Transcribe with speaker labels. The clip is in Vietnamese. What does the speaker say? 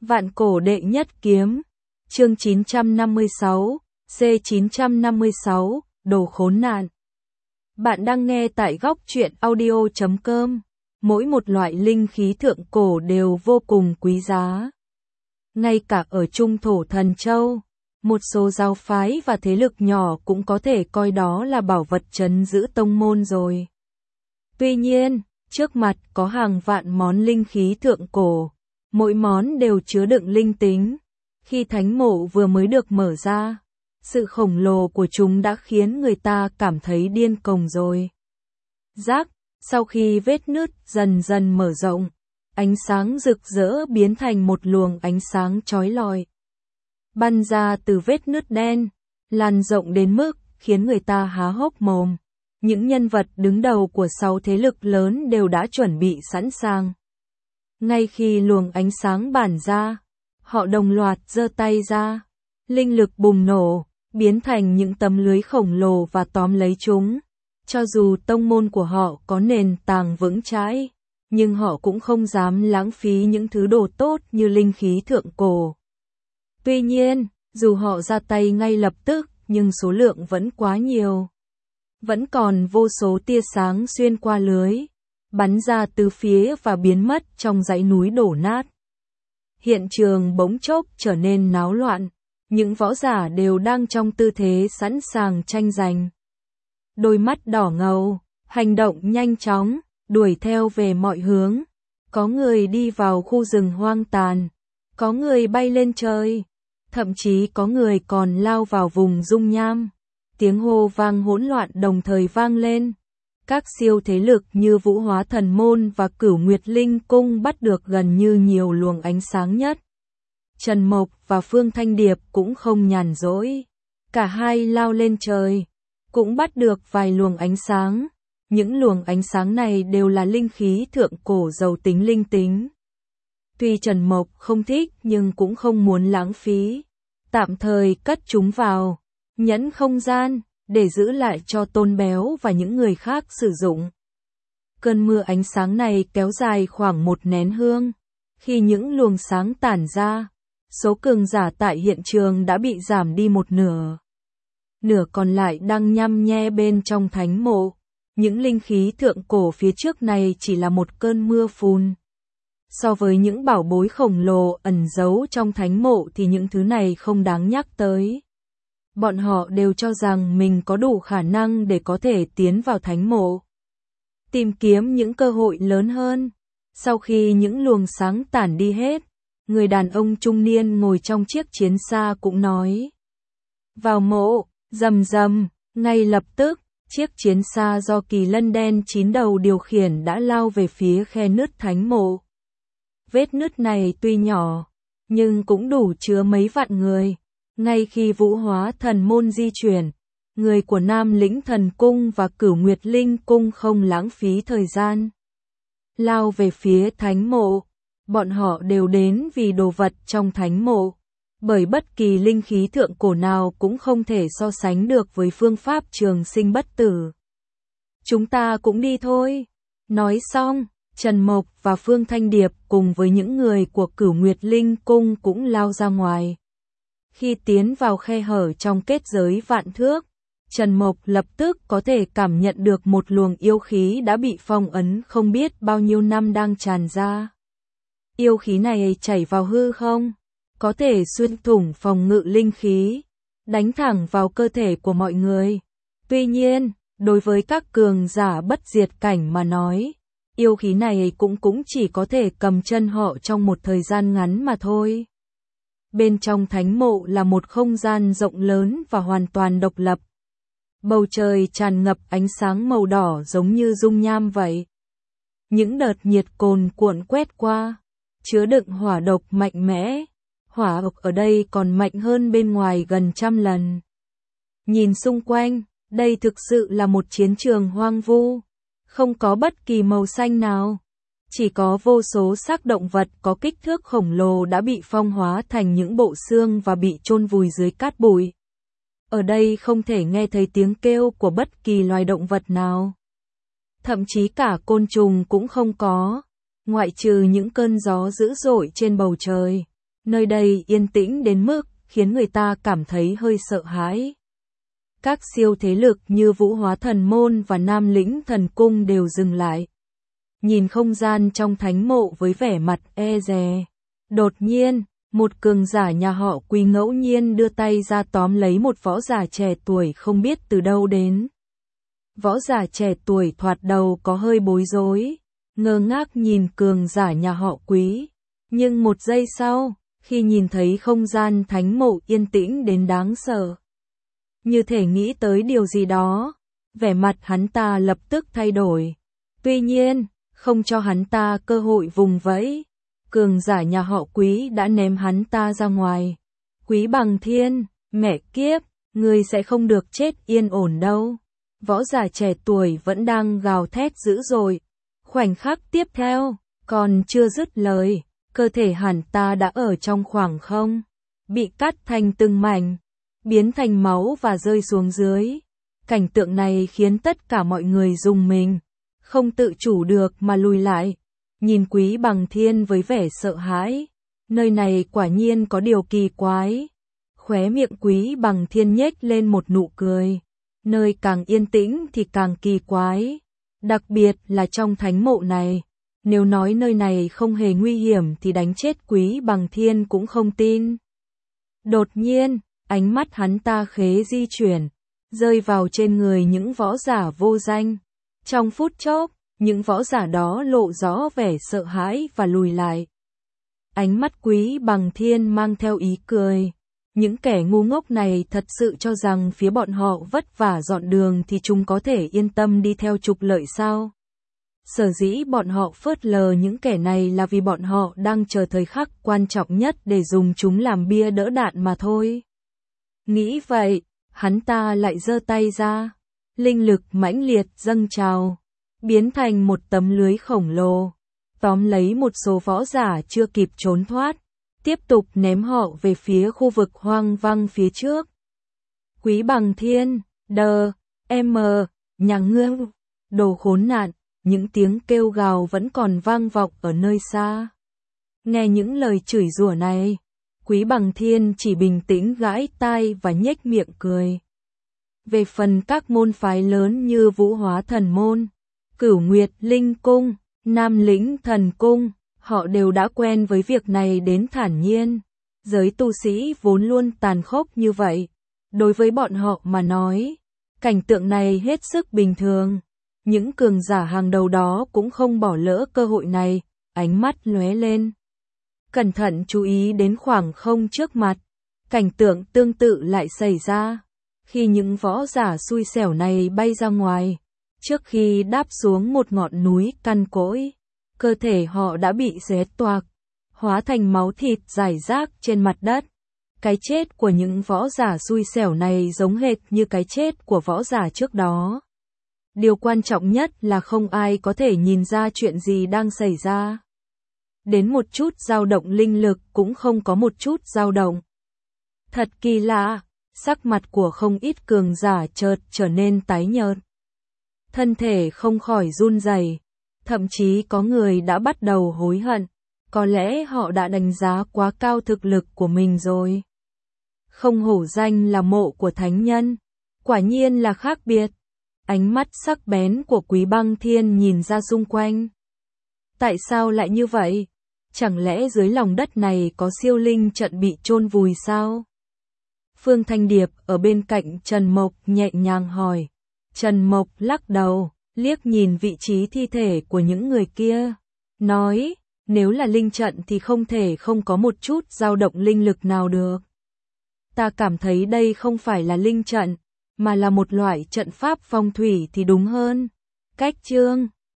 Speaker 1: Vạn cổ đệ nhất kiếm. Chương 956, C956, đồ khốn nạn. Bạn đang nghe tại góc truyện audio.com. Mỗi một loại linh khí thượng cổ đều vô cùng quý giá. Ngay cả ở Trung Thổ Thần Châu, một số giáo phái và thế lực nhỏ cũng có thể coi đó là bảo vật trấn giữ tông môn rồi. Tuy nhiên, trước mặt có hàng vạn món linh khí thượng cổ, mỗi món đều chứa đựng linh tính. Khi thánh mộ vừa mới được mở ra, sự khổng lồ của chúng đã khiến người ta cảm thấy điên cuồng rồi. Rác, sau khi vết nứt dần dần mở rộng, ánh sáng rực rỡ biến thành một luồng ánh sáng chói lọi. Bắn ra từ vết nứt đen, lan rộng đến mức khiến người ta há hốc mồm. Những nhân vật đứng đầu của 6 thế lực lớn đều đã chuẩn bị sẵn sàng. Ngay khi luồng ánh sáng bản ra, họ đồng loạt giơ tay ra. Linh lực bùng nổ, biến thành những tấm lưới khổng lồ và tóm lấy chúng. Cho dù tông môn của họ có nền tảng vững chãi, nhưng họ cũng không dám lãng phí những thứ đồ tốt như linh khí thượng cổ. Tuy nhiên, dù họ ra tay ngay lập tức, nhưng số lượng vẫn quá nhiều. Vẫn còn vô số tia sáng xuyên qua lưới, bắn ra từ phía và biến mất trong dãy núi đổ nát. Hiện trường bỗng chốc trở nên náo loạn, những võ giả đều đang trong tư thế sẵn sàng tranh giành. Đôi mắt đỏ ngầu, hành động nhanh chóng, đuổi theo về mọi hướng. Có người đi vào khu rừng hoang tàn, có người bay lên trời, thậm chí có người còn lao vào vùng dung nham. Tiếng hô vang hỗn loạn đồng thời vang lên. Các siêu thế lực như Vũ Hóa Thần Môn và Cửu Nguyệt Linh Cung bắt được gần như nhiều luồng ánh sáng nhất. Trần Mộc và Phương Thanh Điệp cũng không nhàn rỗi. Cả hai lao lên trời, cũng bắt được vài luồng ánh sáng. Những luồng ánh sáng này đều là linh khí thượng cổ giàu tính linh tính. Tuy Trần Mộc không thích nhưng cũng không muốn lãng phí. Tạm thời cất chúng vào nhẫn không gian, để giữ lại cho Tôn Béo và những người khác sử dụng. Cơn mưa ánh sáng này kéo dài khoảng 1 nén hương. Khi những luồng sáng tản ra, số cường giả tại hiện trường đã bị giảm đi 1/2. Nửa còn lại đang nhăm nhe bên trong thánh mộ. Những linh khí thượng cổ phía trước này chỉ là một cơn mưa phùn. So với những bảo bối khổng lồ ẩn giấu trong thánh mộ thì những thứ này không đáng nhắc tới. Bọn họ đều cho rằng mình có đủ khả năng để có thể tiến vào thánh mộ, tìm kiếm những cơ hội lớn hơn. Sau khi những luồng sáng tản đi hết, người đàn ông trung niên ngồi trong chiếc chiến xa cũng nói: vào mộ. Rầm rầm, ngay lập tức, chiếc chiến xa do kỳ lân đen 9 đầu điều khiển đã lao về phía khe nứt thánh mộ. Vết nứt này tuy nhỏ, nhưng cũng đủ chứa mấy vạn người. Ngay khi Vũ Hóa Thần Môn di chuyển, người của Nam Lĩnh Thần Cung và Cửu Nguyệt Linh Cung không lãng phí thời gian, lao về phía thánh mộ. Bọn họ đều đến vì đồ vật trong thánh mộ, bởi bất kỳ linh khí thượng cổ nào cũng không thể so sánh được với phương pháp trường sinh bất tử. Chúng ta cũng đi thôi. Nói xong, Trần Mộc và Phương Thanh Điệp cùng với những người của Cửu Nguyệt Linh Cung cũng lao ra ngoài. Khi tiến vào khe hở trong kết giới vạn thước, Trần Mộc lập tức có thể cảm nhận được một luồng yêu khí đã bị phong ấn không biết bao nhiêu năm đang tràn ra. Yêu khí này chảy vào hư không, có thể xuyên thủng phòng ngự linh khí, đánh thẳng vào cơ thể của mọi người. Tuy nhiên, đối với các cường giả bất diệt cảnh mà nói, yêu khí này cũng chỉ có thể cầm chân họ trong một thời gian ngắn mà thôi. Bên trong thánh mộ là một không gian rộng lớn và hoàn toàn độc lập. Bầu trời tràn ngập ánh sáng màu đỏ giống như dung nham vậy. Những đợt nhiệt cồn cuộn quét qua, chứa đựng hỏa độc mạnh mẽ. Hỏa độc ở đây còn mạnh hơn bên ngoài gần 100 lần. Nhìn xung quanh, đây thực sự là một chiến trường hoang vu, không có bất kỳ màu xanh nào. Chỉ có vô số xác động vật có kích thước khổng lồ đã bị phong hóa thành những bộ xương và bị chôn vùi dưới cát bụi. Ở đây không thể nghe thấy tiếng kêu của bất kỳ loài động vật nào. Thậm chí cả côn trùng cũng không có, ngoại trừ những cơn gió dữ dội trên bầu trời. Nơi đây yên tĩnh đến mức khiến người ta cảm thấy hơi sợ hãi. Các siêu thế lực như Vũ Hóa Thần Môn và Nam Lĩnh Thần Cung đều dừng lại. Nhìn không gian trong thánh mộ với vẻ mặt e dè. Đột nhiên, một cường giả nhà họ Quý ngẫu nhiên đưa tay ra tóm lấy một võ giả trẻ tuổi không biết từ đâu đến. Võ giả trẻ tuổi thoạt đầu có hơi bối rối, ngơ ngác nhìn cường giả nhà họ Quý. Nhưng một giây sau, khi nhìn thấy không gian thánh mộ yên tĩnh đến đáng sợ, như thể nghĩ tới điều gì đó, vẻ mặt hắn ta lập tức thay đổi. Tuy nhiên, không cho hắn ta cơ hội vùng vẫy, cường giả nhà họ Quý đã ném hắn ta ra ngoài. Quý Bằng Thiên, mẹ kiếp, ngươi sẽ không được chết yên ổn đâu. Võ giả trẻ tuổi vẫn đang gào thét dữ dội. Khoảnh khắc tiếp theo, còn chưa dứt lời, cơ thể hắn ta đã ở trong khoảng không, bị cắt thành từng mảnh, biến thành máu và rơi xuống dưới. Cảnh tượng này khiến tất cả mọi người rùng mình, không tự chủ được mà lùi lại, nhìn Quý Bằng Thiên với vẻ sợ hãi. Nơi này quả nhiên có điều kỳ quái. Khóe miệng Quý Bằng Thiên nhếch lên một nụ cười. Nơi càng yên tĩnh thì càng kỳ quái, đặc biệt là trong thánh mộ này. Nếu nói nơi này không hề nguy hiểm thì đánh chết Quý Bằng Thiên cũng không tin. Đột nhiên, ánh mắt hắn ta khế di chuyển, rơi vào trên người những võ giả vô danh. Trong phút chốc, những võ giả đó lộ rõ vẻ sợ hãi và lùi lại. Ánh mắt Quý Bằng Thiên mang theo ý cười. Những kẻ ngu ngốc này thật sự cho rằng phía bọn họ vất vả dọn đường thì chúng có thể yên tâm đi theo trục lợi sao? Sở dĩ bọn họ phớt lờ những kẻ này là vì bọn họ đang chờ thời khắc quan trọng nhất để dùng chúng làm bia đỡ đạn mà thôi. Nghĩ vậy, hắn ta lại giơ tay ra. Linh lực mãnh liệt dâng trào, biến thành một tấm lưới khổng lồ, tóm lấy một số võ giả chưa kịp trốn thoát, tiếp tục ném họ về phía khu vực hoang vắng phía trước. Quý Bằng Thiên, nhà ngươi, đồ khốn nạn, những tiếng kêu gào vẫn còn vang vọng ở nơi xa. Nghe những lời chửi rủa này, Quý Bằng Thiên chỉ bình tĩnh gãi tai và nhếch miệng cười. Về phần các môn phái lớn như Vũ Hóa Thần Môn, Cửu Nguyệt Linh Cung, Nam Lĩnh Thần Cung, họ đều đã quen với việc này đến thản nhiên. Giới tu sĩ vốn luôn tàn khốc như vậy. Đối với bọn họ mà nói, cảnh tượng này hết sức bình thường. Những cường giả hàng đầu đó cũng không bỏ lỡ cơ hội này, ánh mắt lóe lên. Cẩn thận chú ý đến khoảng không trước mặt. Cảnh tượng tương tự lại xảy ra. Khi những võ giả xui xẻo này bay ra ngoài, trước khi đáp xuống một ngọn núi cằn cỗi, cơ thể họ đã bị xé toạc, hóa thành máu thịt rải rác trên mặt đất. Cái chết của những võ giả xui xẻo này giống hệt như cái chết của võ giả trước đó. Điều quan trọng nhất là không ai có thể nhìn ra chuyện gì đang xảy ra. Đến một chút dao động linh lực cũng không có một chút dao động. Thật kỳ lạ, sắc mặt của không ít cường giả chợt trở nên tái nhợt. Thân thể không khỏi run rẩy, thậm chí có người đã bắt đầu hối hận. Có lẽ họ đã đánh giá quá cao thực lực của mình rồi. Không hổ danh là mộ của thánh nhân, quả nhiên là khác biệt. Ánh mắt sắc bén của Quý Băng Thiên nhìn ra xung quanh. Tại sao lại như vậy? Chẳng lẽ dưới lòng đất này có siêu linh trận bị chôn vùi sao? Phương Thanh Điệp ở bên cạnh Trần Mộc nhẹ nhàng hỏi. Trần Mộc lắc đầu, liếc nhìn vị trí thi thể của những người kia, nói, nếu là linh trận thì không thể không có một chút dao động linh lực nào được. Ta cảm thấy đây không phải là linh trận, mà là một loại trận pháp phong thủy thì đúng hơn. Cách chương